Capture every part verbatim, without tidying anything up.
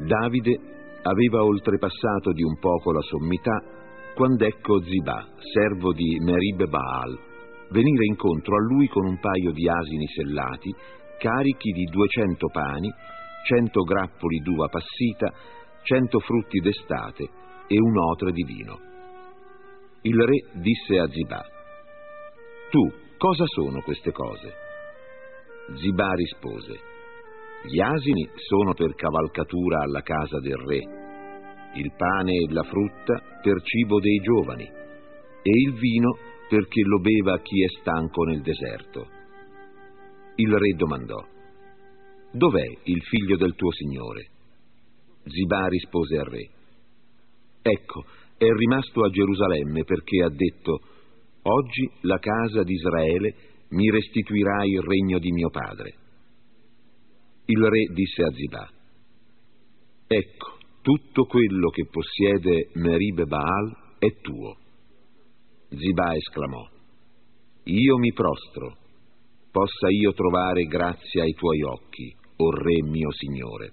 Davide aveva oltrepassato di un poco la sommità quando ecco Zibà, servo di Merib Baal, venire incontro a lui con un paio di asini sellati carichi di duecento pani, cento grappoli d'uva passita, cento frutti d'estate e un otre di vino. Il re disse a Zibà: «Tu, cosa sono queste cose?» Zibà rispose: «Gli asini sono per cavalcatura alla casa del re, il pane e la frutta per cibo dei giovani, e il vino perché lo beva chi è stanco nel deserto». Il re domandò: «Dov'è il figlio del tuo signore?» Zibà rispose al re: «Ecco, è rimasto a Gerusalemme perché ha detto: oggi la casa di Israele mi restituirà il regno di mio padre». Il re disse a Zibà: «Ecco, tutto quello che possiede Merib Baal è tuo». Zibà esclamò: «Io mi prostro, possa io trovare grazia ai tuoi occhi, o re mio signore».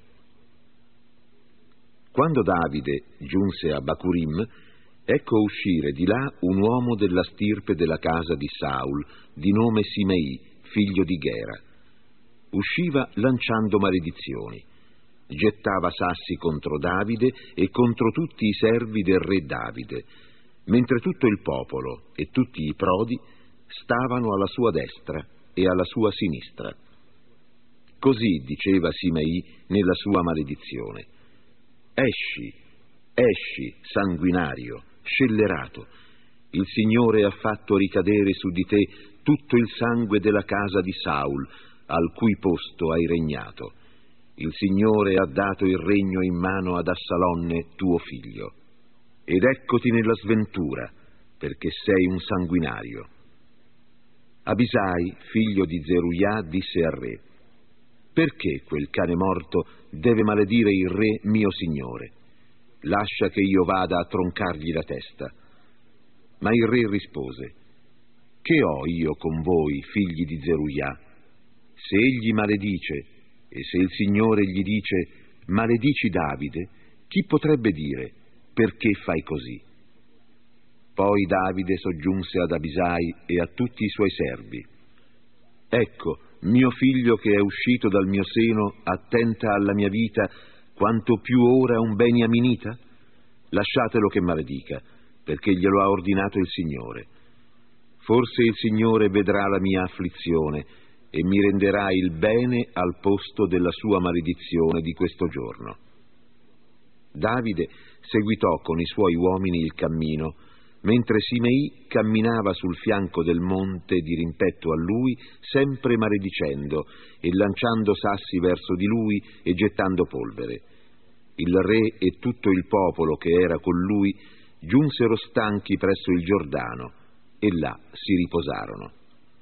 Quando Davide giunse a Bacurim, ecco uscire di là un uomo della stirpe della casa di Saul, di nome Simei, figlio di Gera. Usciva lanciando maledizioni, gettava sassi contro Davide e contro tutti i servi del re Davide, mentre tutto il popolo e tutti i prodi stavano alla sua destra e alla sua sinistra. Così diceva Simei nella sua maledizione: «Esci, esci, sanguinario, scellerato, il Signore ha fatto ricadere su di te tutto il sangue della casa di Saul, al cui posto hai regnato. Il Signore ha dato il regno in mano ad Assalonne, tuo figlio. Ed eccoti nella sventura, perché sei un sanguinario». Abisai, figlio di Zeruiah, disse al re: «Perché quel cane morto deve maledire il re mio signore? Lascia che io vada a troncargli la testa». Ma il re rispose: «Che ho io con voi, figli di Zeruiah? Se egli maledice, e se il Signore gli dice: maledici Davide, chi potrebbe dire: perché fai così?» Poi Davide soggiunse ad Abisai e a tutti i suoi servi: «Ecco, mio figlio che è uscito dal mio seno attenta alla mia vita, quanto più ora un beniaminita? Lasciatelo che maledica, perché glielo ha ordinato il Signore. Forse il Signore vedrà la mia afflizione e mi renderà il bene al posto della sua maledizione di questo giorno». Davide seguitò con i suoi uomini il cammino, mentre Simei camminava sul fianco del monte di rimpetto a lui, sempre maledicendo e lanciando sassi verso di lui e gettando polvere. Il re e tutto il popolo che era con lui giunsero stanchi presso il Giordano e là si riposarono.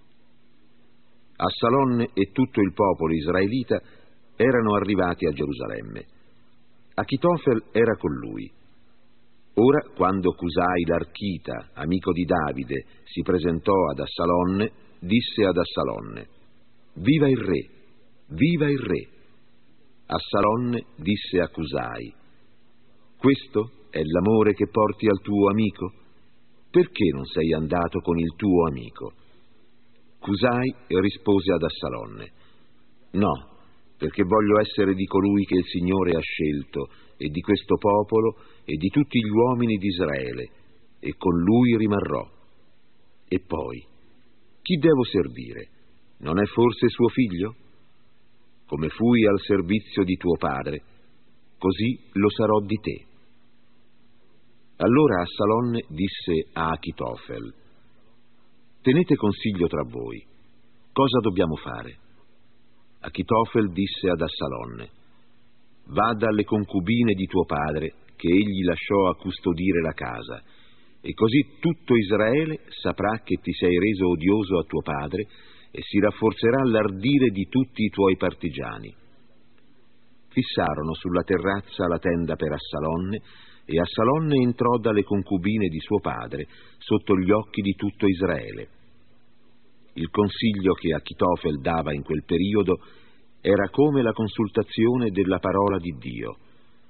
Assalonne e tutto il popolo israelita erano arrivati a Gerusalemme. Achitofel era con lui. Ora, quando Cusai l'Archita, amico di Davide, si presentò ad Assalonne, disse ad Assalonne: «Viva il re! Viva il re!» Assalonne disse a Cusai: «Questo è l'amore che porti al tuo amico? Perché non sei andato con il tuo amico?» Cusai rispose ad Assalonne: «No, perché voglio essere di colui che il Signore ha scelto, e di questo popolo e di tutti gli uomini di Israele, e con lui rimarrò. E poi, chi devo servire? Non è forse suo figlio? Come fui al servizio di tuo padre, così lo sarò di te». Allora Assalonne disse a Achitofel: «Tenete consiglio tra voi, cosa dobbiamo fare?» Achitofel disse ad Assalonne: «Vada alle concubine di tuo padre, che egli lasciò a custodire la casa, e così tutto Israele saprà che ti sei reso odioso a tuo padre e si rafforzerà l'ardire di tutti i tuoi partigiani». Fissarono sulla terrazza la tenda per Assalonne, e Assalonne entrò dalle concubine di suo padre sotto gli occhi di tutto Israele. Il consiglio che Achitofel dava in quel periodo era come la consultazione della parola di Dio.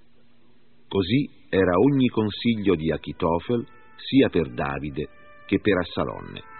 Così era ogni consiglio di Achitofel sia per Davide che per Assalonne.